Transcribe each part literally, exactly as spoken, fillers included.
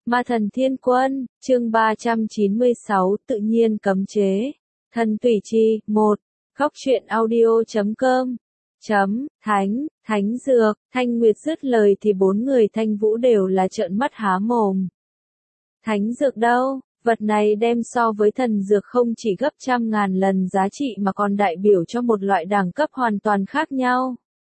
Ma thần thiên quân, chương ba trăm chín mươi sáu, tự nhiên cấm chế. Thần tùy chi, một. Khóc chuyện audio chấm com. Chấm, thánh, thánh dược, Thanh Nguyệt dứt lời thì bốn người Thanh Vũ đều là trợn mắt há mồm. Thánh dược đâu? Vật này đem so với thần dược không chỉ gấp trăm ngàn lần giá trị mà còn đại biểu cho một loại đẳng cấp hoàn toàn khác nhau.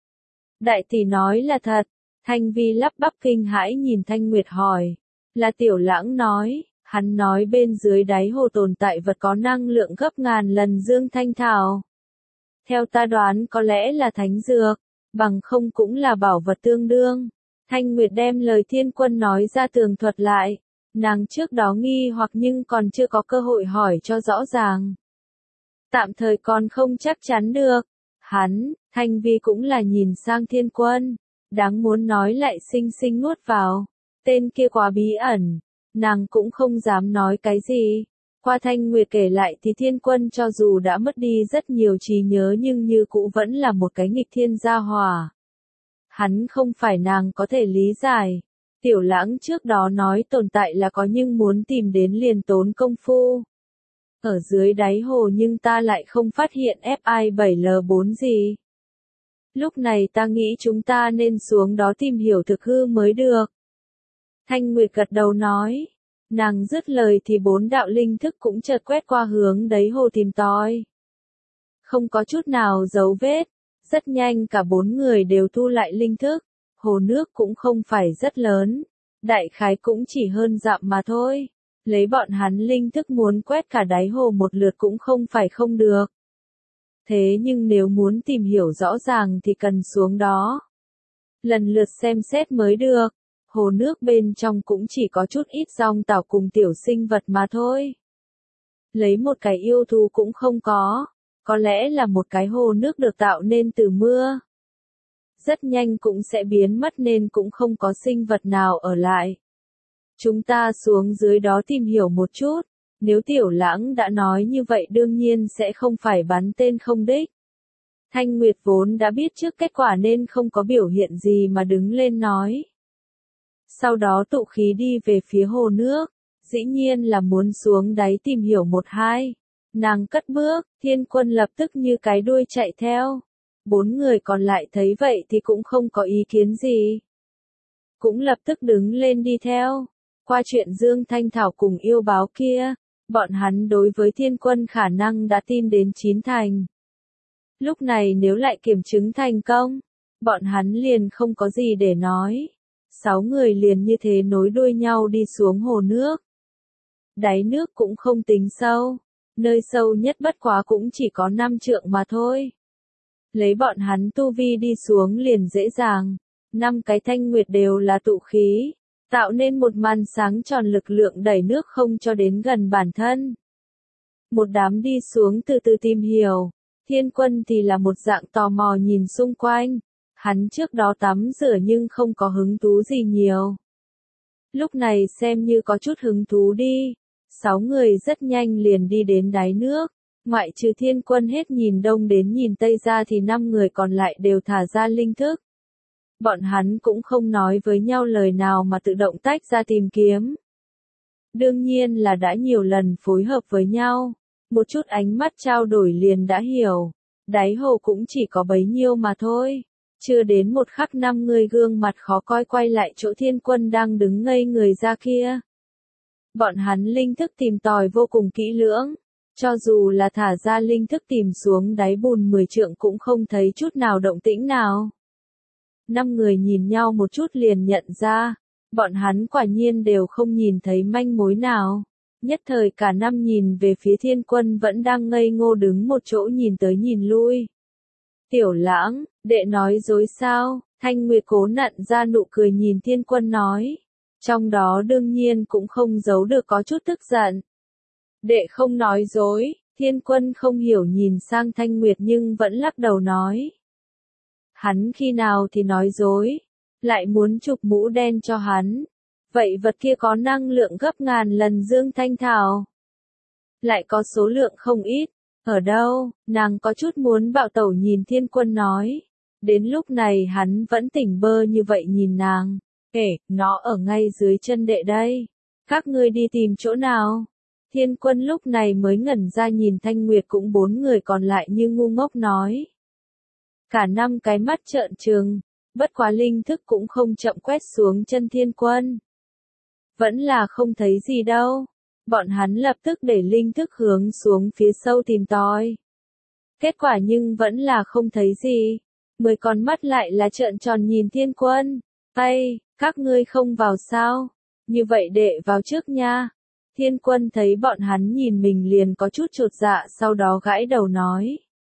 Đại tỷ nói là thật, Thanh Vi lắp bắp kinh hãi nhìn Thanh Nguyệt hỏi. Là Tiểu Lãng nói, hắn nói bên dưới đáy hồ tồn tại vật có năng lượng gấp ngàn lần Dương Thanh Thảo. Theo ta đoán có lẽ là thánh dược, bằng không cũng là bảo vật tương đương. Thanh Nguyệt đem lời thiên quân nói ra tường thuật lại, nàng trước đó nghi hoặc nhưng còn chưa có cơ hội hỏi cho rõ ràng. Tạm thời còn không chắc chắn được. Hắn, Thanh Vi cũng là nhìn sang thiên quân, đáng muốn nói lại xinh xinh nuốt vào. Tên kia quá bí ẩn, nàng cũng không dám nói cái gì. Qua Thanh Nguyệt kể lại thì thiên quân cho dù đã mất đi rất nhiều trí nhớ nhưng như cũ vẫn là một cái nghịch thiên gia hỏa. Hắn không phải nàng có thể lý giải. Tiểu Lãng trước đó nói tồn tại là có nhưng muốn tìm đến liền tốn công phu. Ở dưới đáy hồ nhưng ta lại không phát hiện F I bảy L bốn gì. Lúc này ta nghĩ chúng ta nên xuống đó tìm hiểu thực hư mới được. Thanh Nguyệt gật đầu nói. Nàng dứt lời thì bốn đạo linh thức cũng chợt quét qua hướng đáy hồ tìm tòi. Không có chút nào dấu vết. Rất nhanh cả bốn người đều thu lại linh thức. Hồ nước cũng không phải rất lớn. Đại khái cũng chỉ hơn dặm mà thôi. Lấy bọn hắn linh thức muốn quét cả đáy hồ một lượt cũng không phải không được. Thế nhưng nếu muốn tìm hiểu rõ ràng thì cần xuống đó. Lần lượt xem xét mới được. Hồ nước bên trong cũng chỉ có chút ít rong tảo cùng tiểu sinh vật mà thôi. Lấy một cái yêu thú cũng không có. Có lẽ là một cái hồ nước được tạo nên từ mưa. Rất nhanh cũng sẽ biến mất nên cũng không có sinh vật nào ở lại. Chúng ta xuống dưới đó tìm hiểu một chút. Nếu Tiểu Lãng đã nói như vậy đương nhiên sẽ không phải bắn tên không đích. Thanh Nguyệt vốn đã biết trước kết quả nên không có biểu hiện gì mà đứng lên nói. Sau đó tụ khí đi về phía hồ nước, dĩ nhiên là muốn xuống đáy tìm hiểu một hai. Nàng cất bước, thiên quân lập tức như cái đuôi chạy theo. Bốn người còn lại thấy vậy thì cũng không có ý kiến gì. Cũng lập tức đứng lên đi theo. Qua chuyện Dương Thanh Thảo cùng yêu báo kia, bọn hắn đối với thiên quân khả năng đã tin đến chín thành. Lúc này nếu lại kiểm chứng thành công, bọn hắn liền không có gì để nói. Sáu người liền như thế nối đuôi nhau đi xuống hồ nước. Đáy nước cũng không tính sâu, nơi sâu nhất bất quá cũng chỉ có năm trượng mà thôi. Lấy bọn hắn tu vi đi xuống liền dễ dàng, năm cái Thanh Nguyệt đều là tụ khí, tạo nên một màn sáng tròn lực lượng đẩy nước không cho đến gần bản thân. Một đám đi xuống từ từ tìm hiểu, thiên quân thì là một dạng tò mò nhìn xung quanh. Hắn trước đó tắm rửa nhưng không có hứng thú gì nhiều. Lúc này xem như có chút hứng thú đi. Sáu người rất nhanh liền đi đến đáy nước. Ngoại trừ thiên quân hết nhìn đông đến nhìn tây ra thì năm người còn lại đều thả ra linh thức. Bọn hắn cũng không nói với nhau lời nào mà tự động tách ra tìm kiếm. Đương nhiên là đã nhiều lần phối hợp với nhau. Một chút ánh mắt trao đổi liền đã hiểu. Đáy hồ cũng chỉ có bấy nhiêu mà thôi. Chưa đến một khắc năm người gương mặt khó coi quay lại chỗ thiên quân đang đứng ngây người ra kia. Bọn hắn linh thức tìm tòi vô cùng kỹ lưỡng. Cho dù là thả ra linh thức tìm xuống đáy bùn mười trượng cũng không thấy chút nào động tĩnh nào. Năm người nhìn nhau một chút liền nhận ra. Bọn hắn quả nhiên đều không nhìn thấy manh mối nào. Nhất thời cả năm nhìn về phía thiên quân vẫn đang ngây ngô đứng một chỗ nhìn tới nhìn lui. Tiểu Lãng, đệ nói dối sao? Thanh Nguyệt cố nặn ra nụ cười nhìn thiên quân nói. Trong đó đương nhiên cũng không giấu được có chút tức giận. Đệ không nói dối, thiên quân không hiểu nhìn sang Thanh Nguyệt nhưng vẫn lắc đầu nói. Hắn khi nào thì nói dối, lại muốn chụp mũ đen cho hắn. Vậy vật kia có năng lượng gấp ngàn lần Dương Thanh Thảo. Lại có số lượng không ít. Ở đâu, nàng có chút muốn bạo tẩu nhìn thiên quân nói. Đến lúc này hắn vẫn tỉnh bơ như vậy nhìn nàng. Kể, nó ở ngay dưới chân đệ đây. Các ngươi đi tìm chỗ nào? Thiên Quân lúc này mới ngẩn ra nhìn Thanh Nguyệt cũng bốn người còn lại như ngu ngốc nói. Cả năm cái mắt trợn trừng, bất quá linh thức cũng không chậm quét xuống chân Thiên Quân. Vẫn là không thấy gì đâu. Bọn hắn lập tức để linh thức hướng xuống phía sâu tìm tòi. Kết quả nhưng vẫn là không thấy gì. Mười con mắt lại là trợn tròn nhìn Thiên Quân. Ây, các ngươi không vào sao? Như vậy đệ vào trước nha. Thiên Quân thấy bọn hắn nhìn mình liền có chút chột dạ, sau đó gãi đầu nói.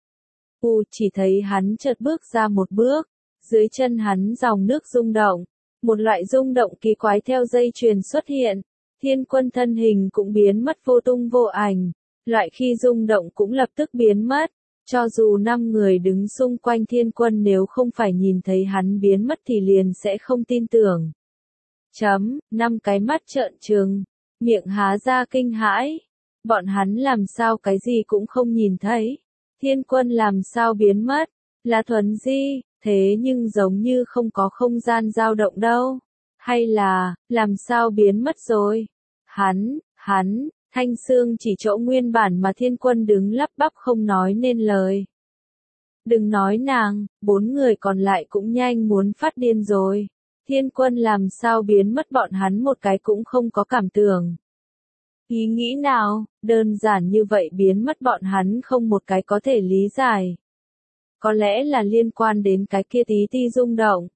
U chỉ thấy hắn chợt bước ra một bước, dưới chân hắn dòng nước rung động, một loại rung động kỳ quái theo dây chuyền xuất hiện, Thiên Quân thân hình cũng biến mất vô tung vô ảnh, loại khi rung động cũng lập tức biến mất, cho dù năm người đứng xung quanh Thiên Quân nếu không phải nhìn thấy hắn biến mất thì liền sẽ không tin tưởng. Chấm, năm cái mắt trợn trừng, miệng há ra kinh hãi, bọn hắn làm sao cái gì cũng không nhìn thấy. Thiên Quân làm sao biến mất, là thuần di, thế nhưng giống như không có không gian dao động đâu. Hay là, làm sao biến mất rồi? Hắn, hắn, Thanh Sương chỉ chỗ nguyên bản mà Thiên Quân đứng lắp bắp không nói nên lời. Đừng nói nàng, bốn người còn lại cũng nhanh muốn phát điên rồi. Thiên Quân làm sao biến mất bọn hắn một cái cũng không có cảm tưởng. Ý nghĩ nào, đơn giản như vậy biến mất bọn hắn không một cái có thể lý giải. Có lẽ là liên quan đến cái kia tí ti rung động.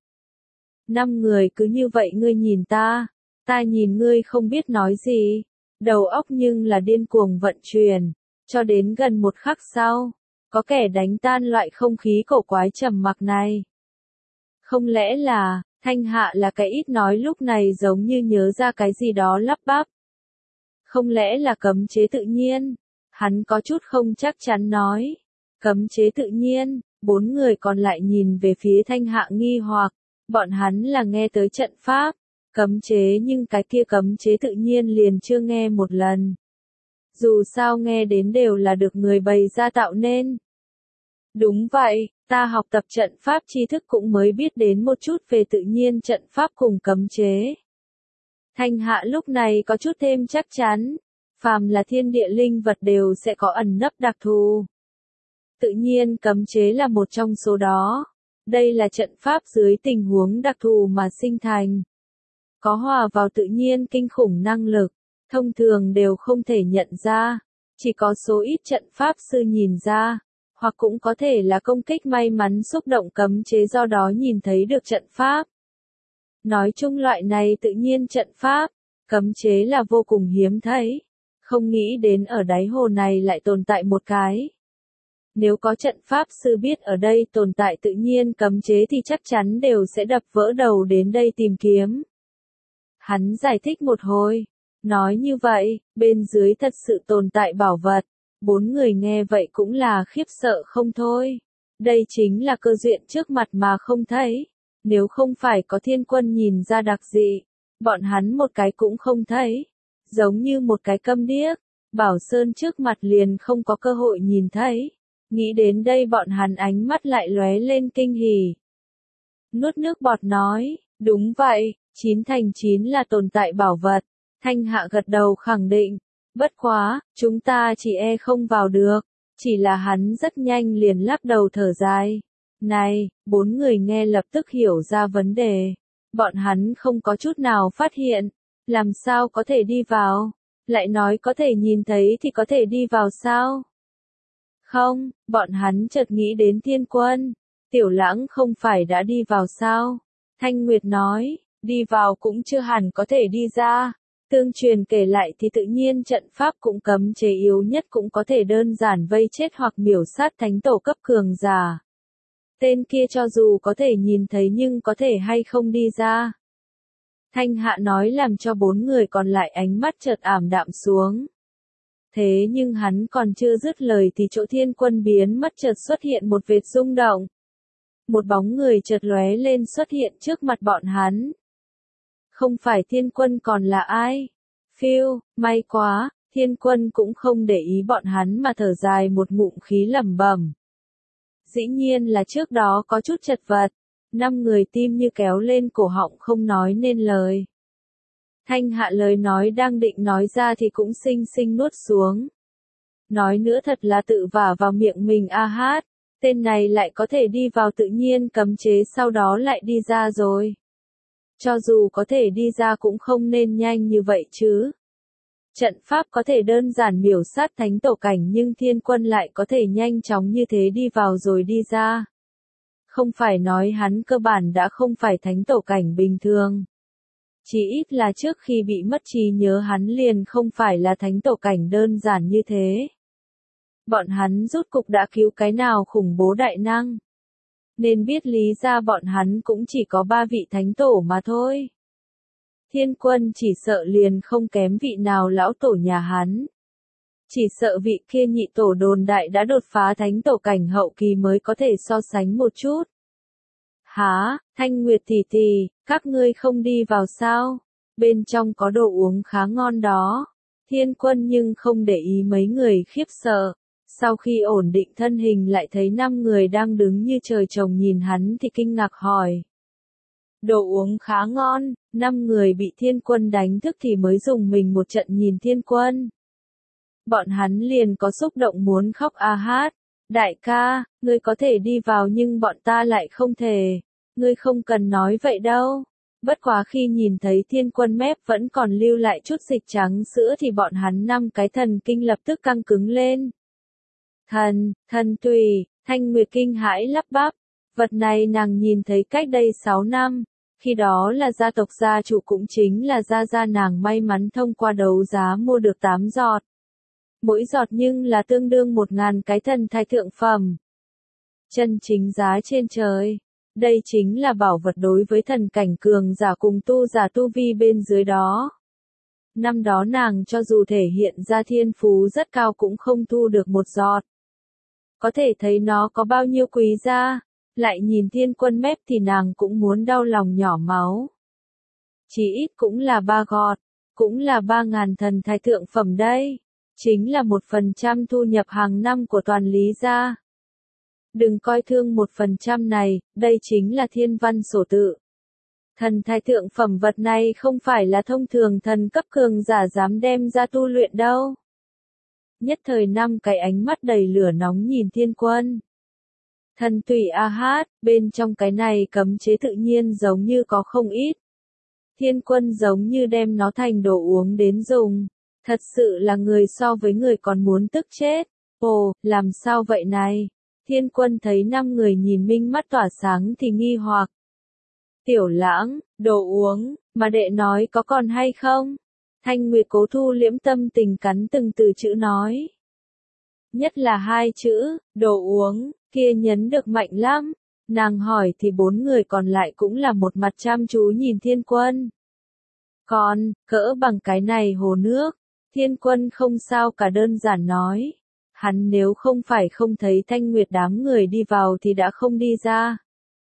Năm người cứ như vậy ngươi nhìn ta, ta nhìn ngươi không biết nói gì. Đầu óc nhưng là điên cuồng vận chuyển, cho đến gần một khắc sau, có kẻ đánh tan loại không khí cổ quái trầm mặc này. Không lẽ là, Thanh Hạ là cái ít nói lúc này giống như nhớ ra cái gì đó lắp bắp. Không lẽ là cấm chế tự nhiên? Hắn có chút không chắc chắn nói. Cấm chế tự nhiên, bốn người còn lại nhìn về phía Thanh Hạ nghi hoặc, bọn hắn là nghe tới trận pháp, cấm chế nhưng cái kia cấm chế tự nhiên liền chưa nghe một lần. Dù sao nghe đến đều là được người bày ra tạo nên. Đúng vậy, ta học tập trận pháp tri thức cũng mới biết đến một chút về tự nhiên trận pháp cùng cấm chế. Thanh Hạ lúc này có chút thêm chắc chắn, phàm là thiên địa linh vật đều sẽ có ẩn nấp đặc thù. Tự nhiên cấm chế là một trong số đó. Đây là trận pháp dưới tình huống đặc thù mà sinh thành. Có hòa vào tự nhiên kinh khủng năng lực, thông thường đều không thể nhận ra, chỉ có số ít trận pháp sư nhìn ra, hoặc cũng có thể là công kích may mắn xúc động cấm chế do đó nhìn thấy được trận pháp. Nói chung loại này tự nhiên trận pháp, cấm chế là vô cùng hiếm thấy, không nghĩ đến ở đáy hồ này lại tồn tại một cái. Nếu có trận pháp sư biết ở đây tồn tại tự nhiên cấm chế thì chắc chắn đều sẽ đập vỡ đầu đến đây tìm kiếm. Hắn giải thích một hồi, nói như vậy, bên dưới thật sự tồn tại bảo vật, bốn người nghe vậy cũng là khiếp sợ không thôi. Đây chính là cơ duyên trước mặt mà không thấy, nếu không phải có Thiên Quân nhìn ra đặc dị, bọn hắn một cái cũng không thấy, giống như một cái câm điếc, Bảo Sơn trước mặt liền không có cơ hội nhìn thấy. Nghĩ đến đây bọn hắn ánh mắt lại lóe lên kinh hỉ. Nuốt nước bọt nói, đúng vậy, chín thành chín là tồn tại bảo vật. Thanh Hạ gật đầu khẳng định, bất quá, chúng ta chỉ e không vào được, chỉ là hắn rất nhanh liền lắc đầu thở dài. Này, bốn người nghe lập tức hiểu ra vấn đề. Bọn hắn không có chút nào phát hiện, làm sao có thể đi vào, lại nói có thể nhìn thấy thì có thể đi vào sao? Không, bọn hắn chợt nghĩ đến Thiên Quân. Tiểu Lãng không phải đã đi vào sao? Thanh Nguyệt nói, đi vào cũng chưa hẳn có thể đi ra. Tương truyền kể lại thì tự nhiên trận pháp cũng cấm chế yếu nhất cũng có thể đơn giản vây chết hoặc miểu sát thánh tổ cấp cường giả. Tên kia cho dù có thể nhìn thấy nhưng có thể hay không đi ra. Thanh Hạ nói làm cho bốn người còn lại ánh mắt chợt ảm đạm xuống. Thế nhưng hắn còn chưa dứt lời thì chỗ Thiên Quân biến mất chợt xuất hiện một vệt rung động. Một bóng người chợt lóe lên xuất hiện trước mặt bọn hắn. Không phải Thiên Quân còn là ai? Phiêu, may quá, Thiên Quân cũng không để ý bọn hắn mà thở dài một ngụm khí lẩm bẩm. Dĩ nhiên là trước đó có chút chật vật, năm người tim như kéo lên cổ họng không nói nên lời. Thanh Hạ lời nói đang định nói ra thì cũng xinh xinh nuốt xuống. Nói nữa thật là tự vả vào miệng mình a hát, tên này lại có thể đi vào tự nhiên cấm chế sau đó lại đi ra rồi. Cho dù có thể đi ra cũng không nên nhanh như vậy chứ. Trận pháp có thể đơn giản miểu sát thánh tổ cảnh nhưng thiên quân lại có thể nhanh chóng như thế đi vào rồi đi ra. Không phải nói hắn cơ bản đã không phải thánh tổ cảnh bình thường. Chỉ ít là trước khi bị mất trí nhớ hắn liền không phải là thánh tổ cảnh đơn giản như thế. Bọn hắn rút cục đã cứu cái nào khủng bố đại năng. Nên biết lý ra bọn hắn cũng chỉ có ba vị thánh tổ mà thôi. Thiên quân chỉ sợ liền không kém vị nào lão tổ nhà hắn. Chỉ sợ vị kia nhị tổ đồn đại đã đột phá thánh tổ cảnh hậu kỳ mới có thể so sánh một chút. Hả, Thanh Nguyệt tỷ tỷ, các ngươi không đi vào sao? Bên trong có đồ uống khá ngon đó. Thiên quân nhưng không để ý mấy người khiếp sợ. Sau khi ổn định thân hình lại thấy năm người đang đứng như trời trồng nhìn hắn thì kinh ngạc hỏi. Đồ uống khá ngon, năm người bị thiên quân đánh thức thì mới dùng mình một trận nhìn thiên quân. Bọn hắn liền có xúc động muốn khóc a hát. Đại ca, ngươi có thể đi vào nhưng bọn ta lại không thể. Ngươi không cần nói vậy đâu. Bất quá khi nhìn thấy thiên quân mép vẫn còn lưu lại chút dịch trắng sữa thì bọn hắn năm cái thần kinh lập tức căng cứng lên. Thần, thần tùy, Thanh Nguyệt kinh hãi lắp bắp. Vật này nàng nhìn thấy cách đây sáu năm. Khi đó là gia tộc gia chủ cũng chính là gia gia nàng may mắn thông qua đấu giá mua được tám giọt. Mỗi giọt nhưng là tương đương một ngàn cái thần thai thượng phẩm. Chân chính giá trên trời. Đây chính là bảo vật đối với thần cảnh cường giả cùng tu giả tu vi bên dưới đó. Năm đó nàng cho dù thể hiện ra thiên phú rất cao cũng không thu được một giọt. Có thể thấy nó có bao nhiêu quý giá. Lại nhìn thiên quân mép thì nàng cũng muốn đau lòng nhỏ máu. Chỉ ít cũng là ba gọt, cũng là ba ngàn thần thai thượng phẩm đây. Chính là một phần trăm thu nhập hàng năm của toàn Lý gia. Đừng coi thương một phần trăm này, đây chính là thiên văn sổ tự. Thần thai thượng phẩm vật này không phải là thông thường thần cấp cường giả dám đem ra tu luyện đâu. Nhất thời năm cái ánh mắt đầy lửa nóng nhìn thiên quân. Thần tùy a hát, bên trong cái này cấm chế tự nhiên giống như có không ít. Thiên quân giống như đem nó thành đồ uống đến dùng. Thật sự là người so với người còn muốn tức chết. Ồ, làm sao vậy này? Thiên quân thấy năm người nhìn minh mắt tỏa sáng thì nghi hoặc. Tiểu lãng, đồ uống, mà đệ nói có còn hay không? Thanh Nguyệt cố thu liễm tâm tình cắn từng từ chữ nói. Nhất là hai chữ, đồ uống, kia nhấn được mạnh lắm. Nàng hỏi thì bốn người còn lại cũng là một mặt chăm chú nhìn thiên quân. Còn, cỡ bằng cái này hồ nước, thiên quân không sao cả đơn giản nói. Hắn nếu không phải không thấy Thanh Nguyệt đám người đi vào thì đã không đi ra.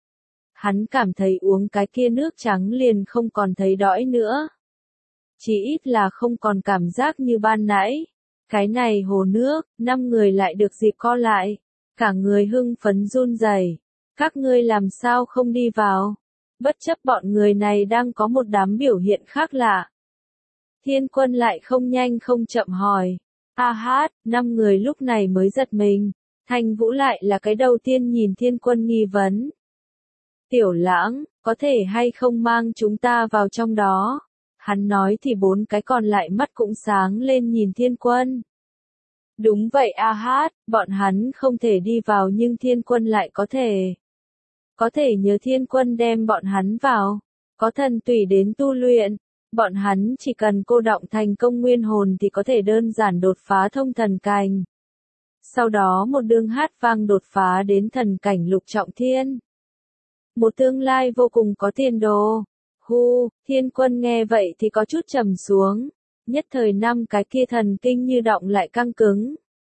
Hắn cảm thấy uống cái kia nước trắng liền không còn thấy đói nữa. Chỉ ít là không còn cảm giác như ban nãy. Cái này hồ nước, năm người lại được dịp co lại. Cả người hưng phấn run rẩy. Các ngươi làm sao không đi vào? Bất chấp bọn người này đang có một đám biểu hiện khác lạ. Thiên quân lại không nhanh không chậm hỏi. A hát, năm người lúc này mới giật mình. Thanh Vũ lại là cái đầu tiên nhìn thiên quân nghi vấn. Tiểu lãng, có thể hay không mang chúng ta vào trong đó? Hắn nói thì bốn cái còn lại mắt cũng sáng lên nhìn thiên quân. Đúng vậy a hát, bọn hắn không thể đi vào nhưng thiên quân lại có thể. Có thể nhờ thiên quân đem bọn hắn vào. Có thần tùy đến tu luyện. Bọn hắn chỉ cần cô đọng thành công nguyên hồn thì có thể đơn giản đột phá thông thần cảnh. Sau đó một đường hát vang đột phá đến thần cảnh lục trọng thiên. Một tương lai vô cùng có tiền đồ. Hu, thiên quân nghe vậy thì có chút trầm xuống. Nhất thời năm cái kia thần kinh như động lại căng cứng.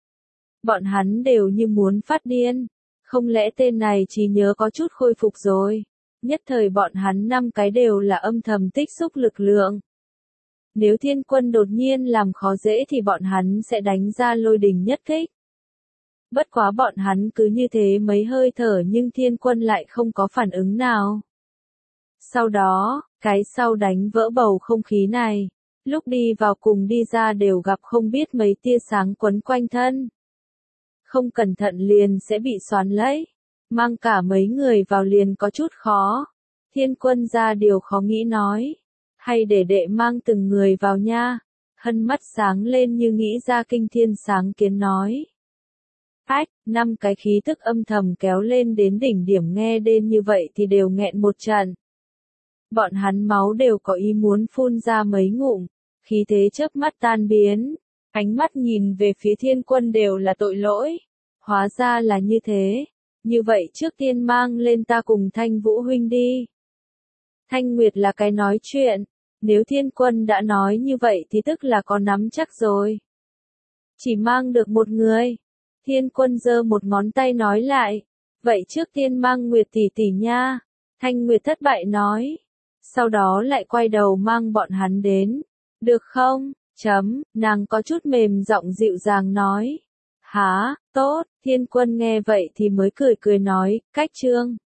Bọn hắn đều như muốn phát điên. Không lẽ tên này chỉ nhớ có chút khôi phục rồi. Nhất thời bọn hắn năm cái đều là âm thầm tích xúc lực lượng. Nếu thiên quân đột nhiên làm khó dễ thì bọn hắn sẽ đánh ra lôi đình nhất kích. Bất quá bọn hắn cứ như thế mấy hơi thở nhưng thiên quân lại không có phản ứng nào. Sau đó, Cái sau đánh vỡ bầu không khí này. Lúc đi vào cùng đi ra đều gặp không biết mấy tia sáng quấn quanh thân. Không cẩn thận liền sẽ bị xoắn lấy. Mang cả mấy người vào liền có chút khó. Thiên Quân ra điều khó nghĩ nói. Hay để đệ mang từng người vào nha. Hân mắt sáng lên như nghĩ ra kinh thiên sáng kiến nói. Ách, năm cái khí tức âm thầm kéo lên đến đỉnh điểm nghe đến như vậy thì đều nghẹn một trận. Bọn hắn máu đều có ý muốn phun ra mấy ngụm, khí thế chớp mắt tan biến, ánh mắt nhìn về phía Thiên Quân đều là tội lỗi. Hóa ra là như thế, như vậy trước tiên mang lên ta cùng Thanh Vũ huynh đi. Thanh Nguyệt là cái nói chuyện, nếu Thiên Quân đã nói như vậy thì tức là có nắm chắc rồi. Chỉ mang được một người. Thiên Quân giơ một ngón tay nói lại, vậy trước tiên mang Nguyệt tỷ tỷ nha. Thanh Nguyệt thất bại nói, sau đó lại quay đầu mang bọn hắn đến. Được không? Chấm, nàng có chút mềm giọng dịu dàng nói. Hả, tốt, Thiên Quân nghe vậy thì mới cười cười nói, cách trương.